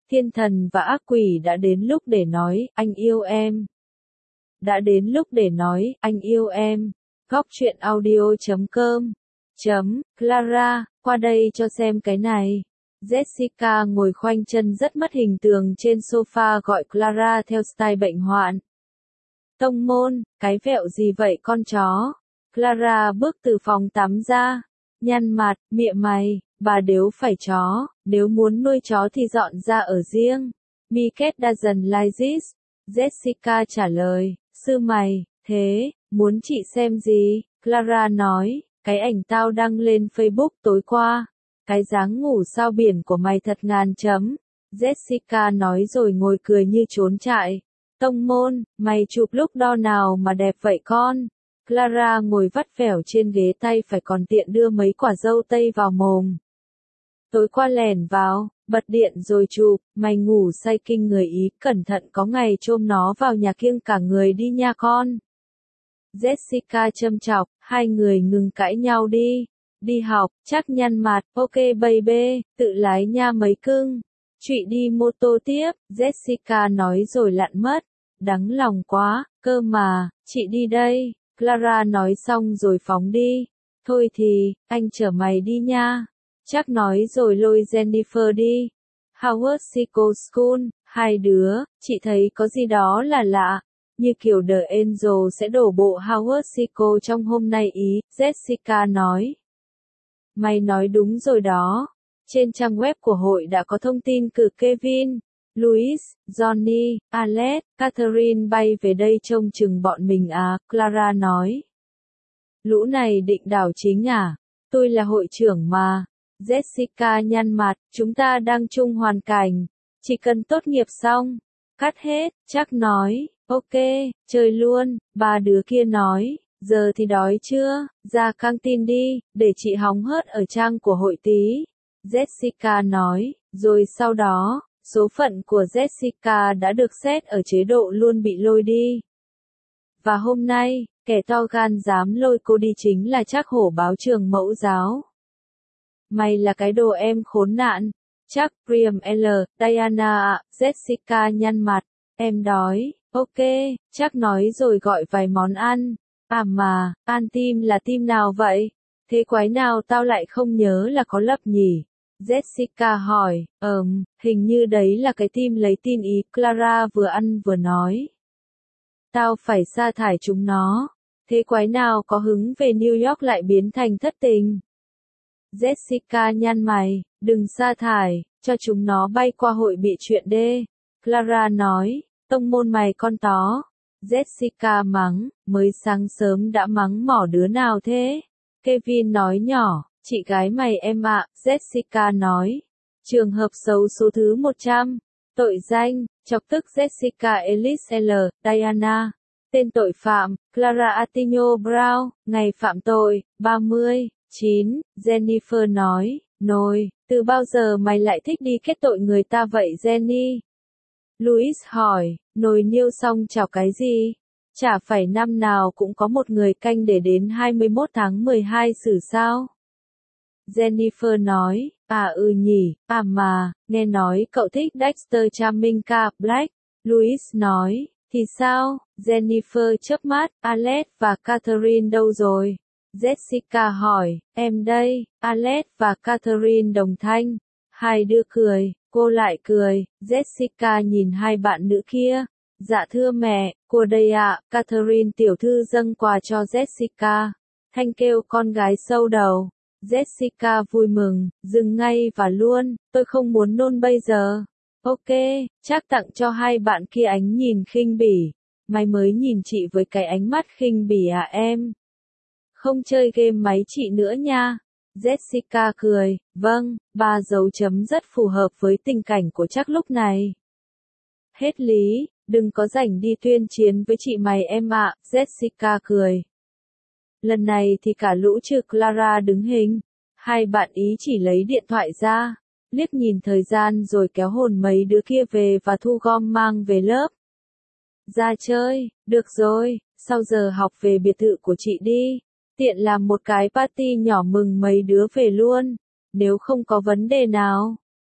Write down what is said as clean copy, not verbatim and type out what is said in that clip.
Thiên thần và ác quỷ đã đến lúc để nói, anh yêu em. Đã đến lúc để nói, anh yêu em. Góc truyện audio.com Clara, qua đây cho xem cái này. Jessica ngồi khoanh chân rất mất hình tượng trên sofa gọi Clara theo style bệnh hoạn. Tông môn, cái vẹo gì vậy con chó? Clara bước từ phòng tắm ra, nhăn mặt, mỉa mày, bà Đếu phải chó, nếu muốn nuôi chó thì dọn ra ở riêng. Miket doesn't like this. Jessica trả lời, sư mày, thế, muốn chị xem gì? Clara nói, cái ảnh tao đăng lên Facebook tối qua. Cái dáng ngủ sao biển của mày thật ngàn chấm. Jessica nói rồi ngồi cười như trốn chạy. Tông môn, mày chụp lúc đo nào mà đẹp vậy con? Clara ngồi vắt vẻo trên ghế tay phải còn tiện đưa mấy quả dâu tây vào mồm. Tối qua lẻn vào, bật điện rồi chụp, mày ngủ say kinh người Ý, cẩn thận có ngày chôm nó vào nhà kiêng cả người đi nha con. Jessica châm chọc, hai người ngừng cãi nhau đi. Đi học, chắc nhăn mặt, ok baby, tự lái nha mấy cưng. Chị đi mô tô tiếp, Jessica nói rồi lặn mất. Đắng lòng quá, cơ mà, chị đi đây. Clara nói xong rồi phóng đi. Thôi thì, anh chở mày đi nha. Chắc nói rồi lôi Jennifer đi. Howard Psycho School, hai đứa, chị thấy có gì đó là lạ. Như kiểu The Angel sẽ đổ bộ Howard Psycho trong hôm nay ý, Jessica nói. Mày nói đúng rồi đó. Trên trang web của hội đã có thông tin cử Kevin, Louis, Johnny, Alex, Catherine bay về đây trông chừng bọn mình à, Clara nói. Lũ này định đảo chính à? Tôi là hội trưởng mà. Jessica nhăn mặt, chúng ta đang chung hoàn cảnh. Chỉ cần tốt nghiệp xong. Cắt hết, chắc nói, ok, chơi luôn, ba đứa kia nói. Giờ thì đói chưa? Ra căng tin đi, để chị hóng hớt ở trang của hội tí. Jessica nói, rồi sau đó, số phận của Jessica đã được xét ở chế độ luôn bị lôi đi. Và hôm nay, kẻ to gan dám lôi cô đi chính là Trác Hổ báo trường mẫu giáo. Mày là cái đồ em khốn nạn. Chắc Priam L, Diana ạ, Jessica nhăn mặt, em đói, ok, chắc nói rồi gọi vài món ăn. À mà, An team là team nào vậy? Thế quái nào tao lại không nhớ là có lập nhỉ? Jessica hỏi, hình như đấy là cái team lấy tin ý, Clara vừa ăn vừa nói. Tao phải sa thải chúng nó. Thế quái nào có hứng về New York lại biến thành thất tình? Jessica nhăn mày, đừng sa thải, cho chúng nó bay qua hội bị chuyện đê. Clara nói, tông môn mày con tó. Jessica mắng, mới sáng sớm đã mắng mỏ đứa nào thế? Kevin nói nhỏ, chị gái mày em ạ, Jessica nói. Trường hợp xấu số thứ 100. Tội danh, chọc tức Jessica Ellis L, Diana. Tên tội phạm, Clara Atinho Brown, ngày phạm tội, 30. 9. Jennifer nói, nồi, từ bao giờ mày lại thích đi kết tội người ta vậy Jenny? Louis hỏi, nồi niêu xong chào cái gì? Chả phải năm nào cũng có một người canh để đến 21 tháng 12 xử sao? Jennifer nói, nhỉ, mà, nghe nói cậu thích Dexter Chaminka Black. Louis nói, thì sao? Jennifer chớp mắt, Alex và Catherine đâu rồi? Jessica hỏi, em đây, Alex và Catherine đồng thanh. Hai đứa cười, cô lại cười, Jessica nhìn hai bạn nữ kia. Dạ thưa mẹ, cô đây ạ, Catherine tiểu thư dâng quà cho Jessica. Thanh kêu con gái sâu đầu. Jessica vui mừng, dừng ngay và luôn, tôi không muốn nôn bây giờ. Ok, chắc tặng cho hai bạn kia ánh nhìn khinh bỉ. Mày mới nhìn chị với cái ánh mắt khinh bỉ à em? Không chơi game máy chị nữa nha. Jessica cười, vâng, 3 dấu chấm rất phù hợp với tình cảnh của Trác lúc này. Hết lý, đừng có rảnh đi tuyên chiến với chị mày em ạ, Jessica cười. Lần này thì cả lũ trừ Clara đứng hình. Hai bạn ý chỉ lấy điện thoại ra, liếc nhìn thời gian rồi kéo hồn mấy đứa kia về và thu gom mang về lớp. Ra chơi, được rồi, sau giờ học về biệt thự của chị đi. Tiện làm một cái party nhỏ mừng mấy đứa về luôn, nếu không có vấn đề nào.